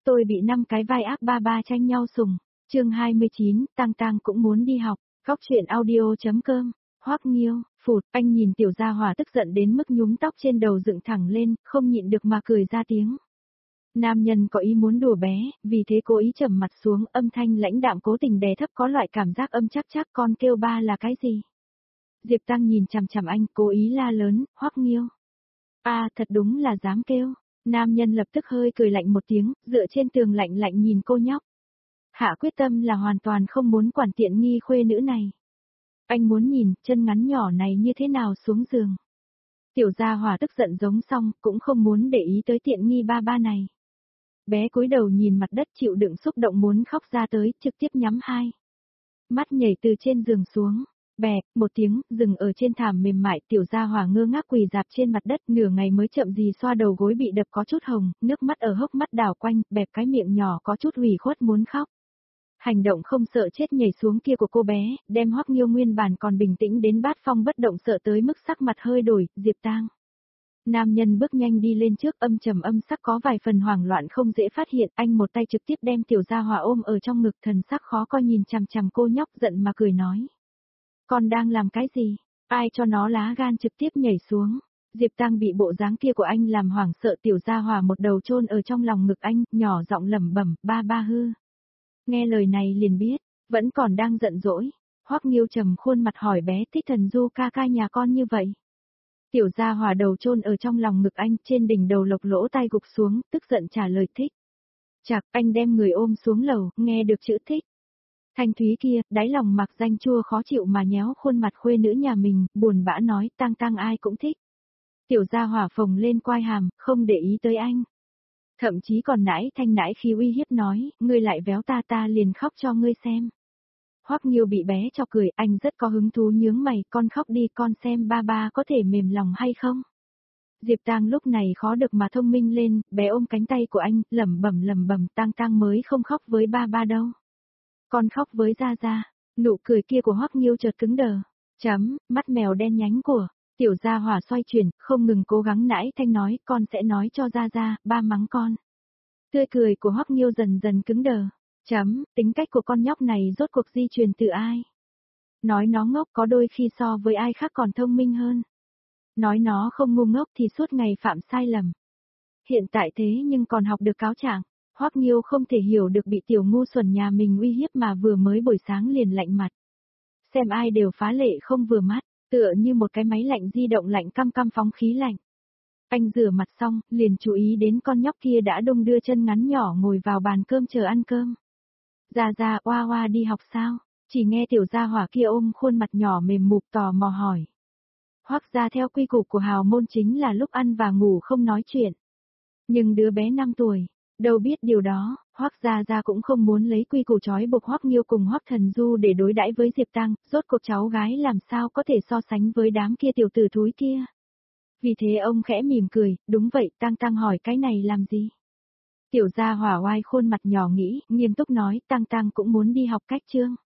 Tôi bị 5 cái vai ác ba ba tranh nhau sủng. Chương 29, Tang Tang cũng muốn đi học. Góc truyện audio.com. Hoắc Nghiêu, phụt, anh nhìn tiểu gia hỏa tức giận đến mức nhúm tóc trên đầu dựng thẳng lên, không nhịn được mà cười ra tiếng. Nam nhân có ý muốn đùa bé, vì thế cố ý trầm mặt xuống, âm thanh lãnh đạm cố tình đè thấp có loại cảm giác âm chắc chắc. Con kêu ba là cái gì? Diệp Tăng nhìn chằm chằm anh, cố ý la lớn, Hoắc Nghiêu. Thật đúng là dám kêu. Nam nhân lập tức hơi cười lạnh một tiếng, dựa trên tường lạnh lạnh nhìn cô nhóc. Hạ quyết tâm là hoàn toàn không muốn quản tiện nghi khuê nữ này. Anh muốn nhìn chân ngắn nhỏ này như thế nào xuống giường. Tiểu gia hỏa tức giận giống xong, cũng không muốn để ý tới tiện nghi ba ba này. Bé cúi đầu nhìn mặt đất chịu đựng xúc động muốn khóc ra tới, trực tiếp nhắm hai mắt nhảy từ trên giường xuống. Bẹp, một tiếng, dừng ở trên thảm mềm mại, tiểu gia hỏa ngơ ngác quỳ dạp trên mặt đất, nửa ngày mới chậm gì xoa đầu gối bị đập có chút hồng, nước mắt ở hốc mắt đảo quanh, bẹp cái miệng nhỏ có chút ủy khuất muốn khóc. Hành động không sợ chết nhảy xuống kia của cô bé, đem Hoắc Nghiêu nguyên bản còn bình tĩnh đến bát phong bất động sợ tới mức sắc mặt hơi đổi, Diệp Tang. Nam nhân bước nhanh đi lên trước, âm trầm âm sắc có vài phần hoảng loạn không dễ phát hiện, anh một tay trực tiếp đem tiểu gia hỏa ôm ở trong ngực, thần sắc khó coi nhìn chằm chằm cô nhóc, giận mà cười nói. Con đang làm cái gì? Ai cho nó lá gan trực tiếp nhảy xuống? Diệp Tăng bị bộ dáng kia của anh làm hoảng sợ, tiểu gia hỏa một đầu chôn ở trong lòng ngực anh, nhỏ giọng lẩm bẩm, ba ba hư. Nghe lời này liền biết, vẫn còn đang giận dỗi. Hoắc Nghiêu trầm khuôn mặt hỏi bé, thích thần du ca ca nhà con như vậy. Tiểu gia hỏa đầu chôn ở trong lòng ngực anh, trên đỉnh đầu lộc lỗ tai gục xuống, tức giận trả lời thích. Chạc, anh đem người ôm xuống lầu, nghe được chữ thích. Thanh thúy kia, đáy lòng mặc danh chua khó chịu mà nhéo khuôn mặt khuê nữ nhà mình, buồn bã nói, Tang Tang ai cũng thích. Tiểu gia hỏa phồng lên quai hàm, không để ý tới anh. Thậm chí còn nãi thanh nãi khi uy hiếp nói, ngươi lại véo ta liền khóc cho ngươi xem. Hoắc Nghiêu bị bé cho cười, anh rất có hứng thú nhướng mày, con khóc đi con xem ba ba có thể mềm lòng hay không. Diệp Tang lúc này khó được mà thông minh lên, bé ôm cánh tay của anh, lẩm bẩm, Tang Tang mới không khóc với ba ba đâu. Con khóc với Gia Gia, nụ cười kia của Hoắc Nghiêu chợt cứng đờ. Mắt mèo đen nhánh của tiểu gia hỏa xoay chuyển, không ngừng cố gắng nãi thanh nói, con sẽ nói cho Gia Gia, ba mắng con. Tươi cười của Hoắc Nghiêu dần dần cứng đờ. Tính cách của con nhóc này rốt cuộc di truyền từ ai? Nói nó ngốc có đôi khi so với ai khác còn thông minh hơn. Nói nó không ngu ngốc thì suốt ngày phạm sai lầm. Hiện tại thế nhưng còn học được cáo trạng. Hoắc Nghiêu không thể hiểu được bị tiểu ngu xuẩn nhà mình uy hiếp mà vừa mới buổi sáng liền lạnh mặt. Xem ai đều phá lệ không vừa mắt, tựa như một cái máy lạnh di động lạnh căm căm phóng khí lạnh. Anh rửa mặt xong, liền chú ý đến con nhóc kia đã đung đưa chân ngắn nhỏ ngồi vào bàn cơm chờ ăn cơm. Gia Gia oa oa đi học sao? Chỉ nghe tiểu gia hỏa kia ôm khuôn mặt nhỏ mềm mụp tò mò hỏi. Hoắc gia theo quy củ của hào môn chính là lúc ăn và ngủ không nói chuyện. Nhưng đứa bé 5 tuổi, đâu biết điều đó, Hoắc Gia Gia cũng không muốn lấy quy củ trói buộc Hoắc Nghiêu cùng Hoắc Thần Du để đối đãi với Diệp Tăng, rốt cuộc cháu gái làm sao có thể so sánh với đám kia tiểu tử thúi kia. Vì thế ông khẽ mỉm cười, đúng vậy, Tăng Tăng hỏi cái này làm gì? Tiểu gia hỏa oai khuôn mặt nhỏ nghĩ, nghiêm túc nói, Tăng Tăng cũng muốn đi học cách chương.